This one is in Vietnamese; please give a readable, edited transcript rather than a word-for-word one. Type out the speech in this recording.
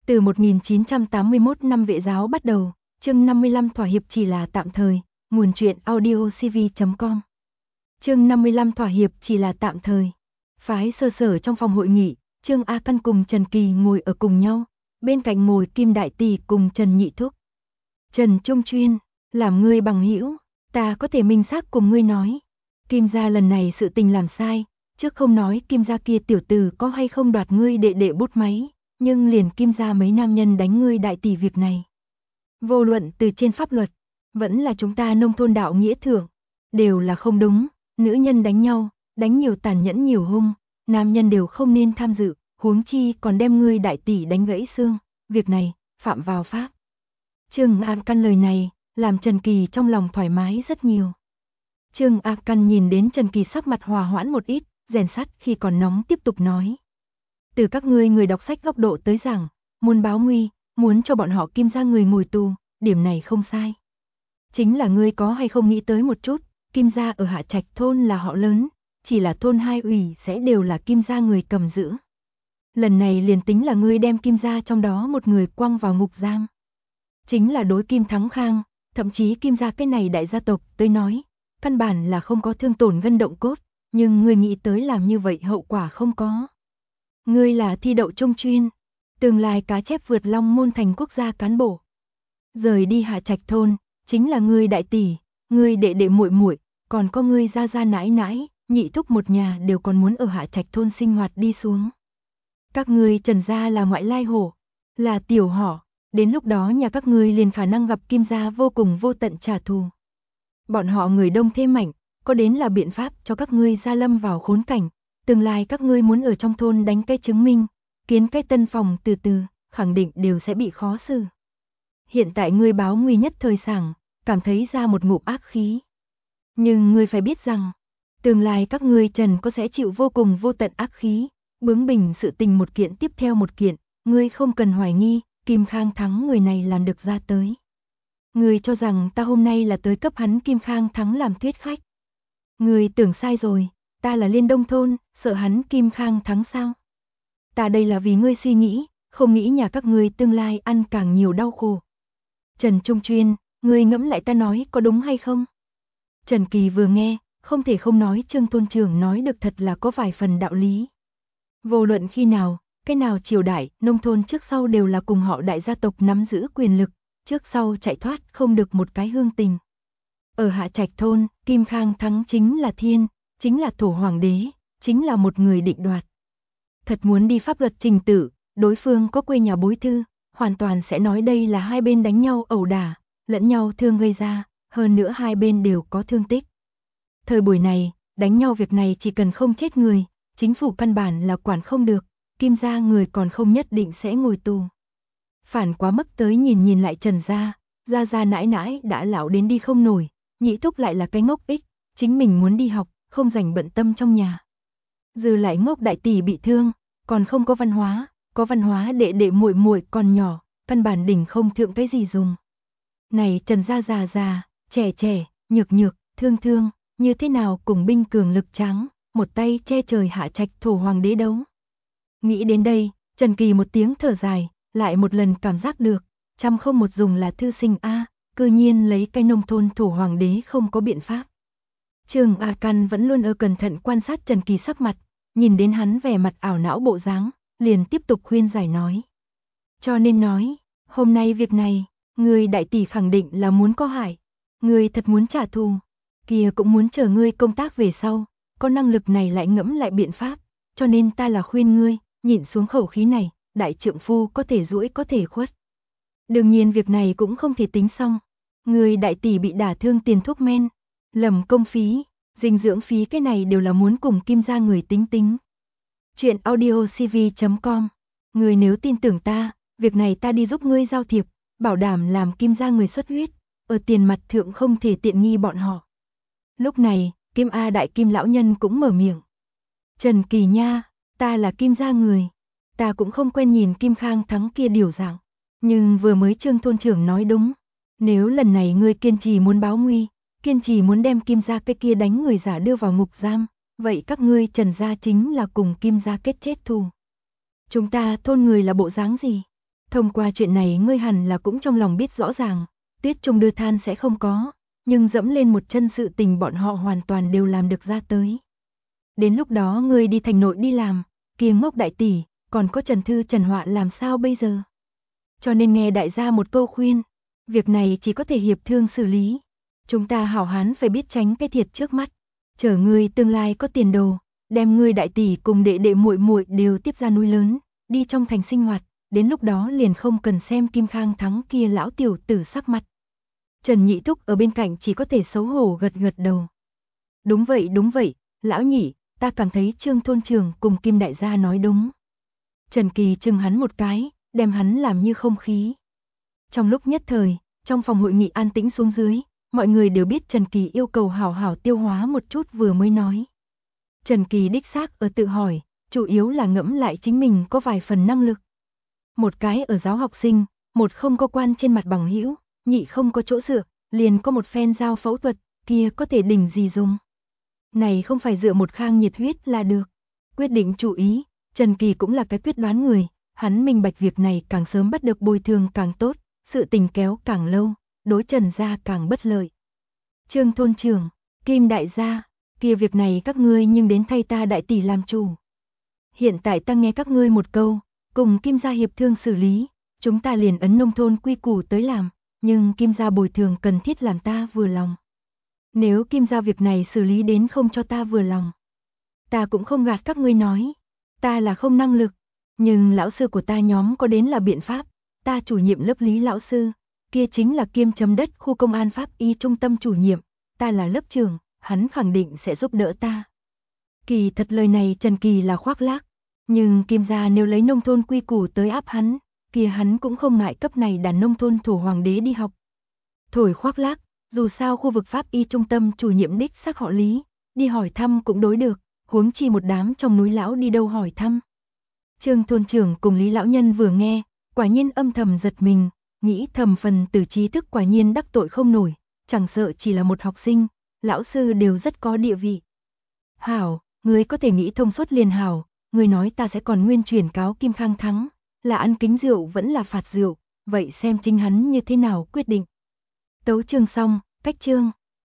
Từ 1981 năm Vệ giáo bắt đầu, chương 55 thỏa hiệp chỉ là tạm thời, nguồn truyện audiocv.com. Chương 55 thỏa hiệp chỉ là tạm thời. Phái Sơ Sở trong phòng hội nghị, Trương A Căn cùng Trần Kỳ ngồi ở cùng nhau, bên cạnh ngồi Kim Đại Tỷ cùng Trần Nhị Thúc. Trần Trung Chuyên, làm ngươi bằng hữu, ta có thể minh xác cùng ngươi nói. Kim gia lần này sự tình làm sai, trước không nói Kim gia kia tiểu tử có hay không đoạt ngươi đệ đệ bút máy, nhưng liền Kim gia mấy nam nhân đánh ngươi Đại Tỷ việc này. Vô luận từ trên pháp luật, vẫn là chúng ta nông thôn đạo nghĩa thượng, đều là không đúng, nữ nhân đánh nhau, đánh nhiều tàn nhẫn nhiều hung, nam nhân đều không nên tham dự, huống chi còn đem ngươi Đại Tỷ đánh gãy xương, việc này, phạm vào pháp. Trương A Căn lời này, làm Trần Kỳ trong lòng thoải mái rất nhiều. Trương A Căn nhìn đến Trần Kỳ sắc mặt hòa hoãn một ít, rèn sắt khi còn nóng tiếp tục nói. Từ các ngươi người đọc sách góc độ tới rằng, muốn báo nguy, muốn cho bọn họ Kim gia người ngồi tù, điểm này không sai. Chính là ngươi có hay không nghĩ tới một chút, Kim gia ở Hạ Trạch thôn là họ lớn, chỉ là thôn hai ủy sẽ đều là Kim gia người cầm giữ. Lần này liền tính là ngươi đem Kim gia trong đó một người quăng vào ngục giam. Chính là đối Kim Thắng Khang, thậm chí Kim gia cái này đại gia tộc tới nói, căn bản là không có thương tổn gân động cốt, nhưng ngươi nghĩ tới làm như vậy hậu quả không có. Ngươi là thi đậu Trung Chuyên, tương lai cá chép vượt long môn thành quốc gia cán bộ. Rời đi Hạ Trạch thôn, chính là ngươi Đại Tỷ, ngươi đệ đệ muội muội, còn có ngươi gia gia nãi nãi, Nhị Thúc một nhà đều còn muốn ở Hạ Trạch thôn sinh hoạt đi xuống. Các ngươi Trần gia là ngoại lai hổ, là tiểu họ, đến lúc đó nhà các ngươi liền khả năng gặp Kim gia vô cùng vô tận trả thù. Bọn họ người đông thế mạnh, có đến là biện pháp cho các ngươi gia lâm vào khốn cảnh, tương lai các ngươi muốn ở trong thôn đánh cái chứng minh, kiến cái tân phòng từ từ, khẳng định đều sẽ bị khó xử. Hiện tại ngươi báo nguy nhất thời sảng, cảm thấy ra một ngụm ác khí. Nhưng ngươi phải biết rằng, tương lai các ngươi Trần có sẽ chịu vô cùng vô tận ác khí, bướng bỉnh sự tình một kiện tiếp theo một kiện, ngươi không cần hoài nghi, Kim Khang Thắng người này làm được ra tới. Ngươi cho rằng ta hôm nay là tới cấp hắn Kim Khang Thắng làm thuyết khách. Ngươi tưởng sai rồi, ta là Liên Đông thôn, sợ hắn Kim Khang Thắng sao? Ta đây là vì ngươi suy nghĩ, không nghĩ nhà các ngươi tương lai ăn càng nhiều đau khổ. Trần Trung Chuyên, ngươi ngẫm lại ta nói có đúng hay không? Trần Kỳ vừa nghe, không thể không nói Trương thôn trưởng nói được thật là có vài phần đạo lý. Vô luận khi nào, cái nào triều đại, nông thôn trước sau đều là cùng họ đại gia tộc nắm giữ quyền lực, trước sau chạy thoát không được một cái hương tình. Ở Hạ Trạch thôn, Kim Khang Thắng chính là thiên, chính là thổ hoàng đế, chính là một người định đoạt. Thật muốn đi pháp luật trình tự, đối phương có quê nhà bối thư, hoàn toàn sẽ nói đây là hai bên đánh nhau ẩu đả, lẫn nhau thương gây ra, hơn nữa hai bên đều có thương tích. Thời buổi này, đánh nhau việc này chỉ cần không chết người, chính phủ căn bản là quản không được, Kim gia người còn không nhất định sẽ ngồi tù. Phản quá mức tới nhìn lại Trần gia, gia nãi nãi đã lão đến đi không nổi, Nhị Thúc lại là cái ngốc ích, chính mình muốn đi học, không rảnh bận tâm trong nhà. Dư lại ngốc Đại Tỷ bị thương, còn không có văn hóa đệ đệ muội muội còn nhỏ, căn bản đỉnh không thượng cái gì dùng. Này Trần gia già, trẻ, nhược, thương, như thế nào cùng binh cường lực tráng, một tay che trời Hạ Trạch thổ hoàng đế đấu. Nghĩ đến đây, Trần Kỳ một tiếng thở dài, lại một lần cảm giác được, trăm không một dùng là thư sinh A, cư nhiên lấy cái nông thôn thổ hoàng đế không có biện pháp. Trương A Căn vẫn luôn ở cẩn thận quan sát Trần Kỳ sắc mặt, nhìn đến hắn vẻ mặt ảo não bộ dáng, liền tiếp tục khuyên giải nói. Cho nên nói, hôm nay việc này, người Đại Tỷ khẳng định là muốn có hại, người thật muốn trả thù, kia cũng muốn chờ ngươi công tác về sau, có năng lực này lại ngẫm lại biện pháp, cho nên ta là khuyên ngươi, nhịn xuống khẩu khí này, đại trượng phu có thể duỗi có thể khuất. Đương nhiên việc này cũng không thể tính xong, người Đại Tỷ bị đả thương tiền thuốc men, lầm công phí, dinh dưỡng phí cái này đều là muốn cùng Kim gia người tính. Chuyện audiocv.com. Người nếu tin tưởng ta, việc này ta đi giúp ngươi giao thiệp, bảo đảm làm Kim gia người xuất huyết, ở tiền mặt thượng không thể tiện nghi bọn họ. Lúc này, Kim A Đại Kim lão nhân cũng mở miệng. Trần Kỳ nha, ta là Kim gia người, ta cũng không quen nhìn Kim Khang Thắng kia điều dạng, nhưng vừa mới Trương thôn trưởng nói đúng, nếu lần này ngươi kiên trì muốn báo nguy, kiên trì muốn đem Kim gia cái kia đánh người giả đưa vào ngục giam, vậy các ngươi Trần gia chính là cùng Kim gia kết chết thù. Chúng ta thôn người là bộ dáng gì? Thông qua chuyện này ngươi hẳn là cũng trong lòng biết rõ ràng, Tuyết Trung đưa than sẽ không có, nhưng dẫm lên một chân sự tình bọn họ hoàn toàn đều làm được ra tới. Đến lúc đó ngươi đi thành nội đi làm, kia ngốc đại tỷ, còn có Trần Thư Trần Họa làm sao bây giờ? Cho nên nghe đại gia một câu khuyên, việc này chỉ có thể hiệp thương xử lý. Chúng ta hảo hán phải biết tránh cái thiệt trước mắt, chờ ngươi tương lai có tiền đồ, đem ngươi đại tỷ cùng đệ đệ muội muội đều tiếp ra núi lớn, đi trong thành sinh hoạt, đến lúc đó liền không cần xem Kim Khang Thắng kia lão tiểu tử sắc mặt. Trần Nhị Thúc ở bên cạnh chỉ có thể xấu hổ gật gật đầu. Đúng vậy, lão nhị, ta cảm thấy Trương thôn trưởng cùng Kim đại gia nói đúng. Trần Kỳ chừng hắn một cái, đem hắn làm như không khí. Trong lúc nhất thời, trong phòng hội nghị an tĩnh xuống dưới, mọi người đều biết Trần Kỳ yêu cầu hảo hảo tiêu hóa một chút vừa mới nói. Trần Kỳ đích xác ở tự hỏi, chủ yếu là ngẫm lại chính mình có vài phần năng lực. Một cái ở giáo học sinh, một không có quan trên mặt bằng hữu, nhị không có chỗ dựa, liền có một phen dao phẫu thuật, kia có thể đỉnh gì dùng. Này không phải dựa một khang nhiệt huyết là được. Quyết định chú ý, Trần Kỳ cũng là cái quyết đoán người, hắn minh bạch việc này càng sớm bắt được bồi thường càng tốt, sự tình kéo càng lâu, đối Trần gia càng bất lợi. Trương thôn trưởng, Kim đại gia, kia việc này các ngươi nhưng đến thay ta đại tỷ làm chủ. Hiện tại ta nghe các ngươi một câu, cùng Kim gia hiệp thương xử lý, chúng ta liền ấn nông thôn quy củ tới làm, nhưng Kim gia bồi thường cần thiết làm ta vừa lòng. Nếu Kim gia việc này xử lý đến không cho ta vừa lòng, ta cũng không gạt các ngươi nói, ta là không năng lực, nhưng lão sư của ta nhóm có đến là biện pháp, ta chủ nhiệm lớp lý lão sư, kia chính là Kiêm chấm đất khu công an pháp y trung tâm chủ nhiệm, ta là lớp trưởng, hắn khẳng định sẽ giúp đỡ ta. Kỳ thật lời này Trần Kỳ là khoác lác, nhưng Kim gia nếu lấy nông thôn quy củ tới áp hắn, kia hắn cũng không ngại cấp này đàn nông thôn thổ hoàng đế đi học. Thổi khoác lác, dù sao khu vực pháp y trung tâm chủ nhiệm đích xác họ Lý, đi hỏi thăm cũng đối được, huống chi một đám trong núi lão đi đâu hỏi thăm. Trương thôn trưởng cùng Lý lão nhân vừa nghe, quả nhiên âm thầm giật mình, nghĩ thầm phần tử trí thức quả nhiên đắc tội không nổi, chẳng sợ chỉ là một học sinh, lão sư đều rất có địa vị. Hảo, ngươi có thể nghĩ thông suốt liền hảo, ngươi nói ta sẽ còn nguyên chuyển cáo Kim Khang Thắng, là ăn kính rượu vẫn là phạt rượu, vậy xem chính hắn như thế nào quyết định. Tấu chương xong, cách chương.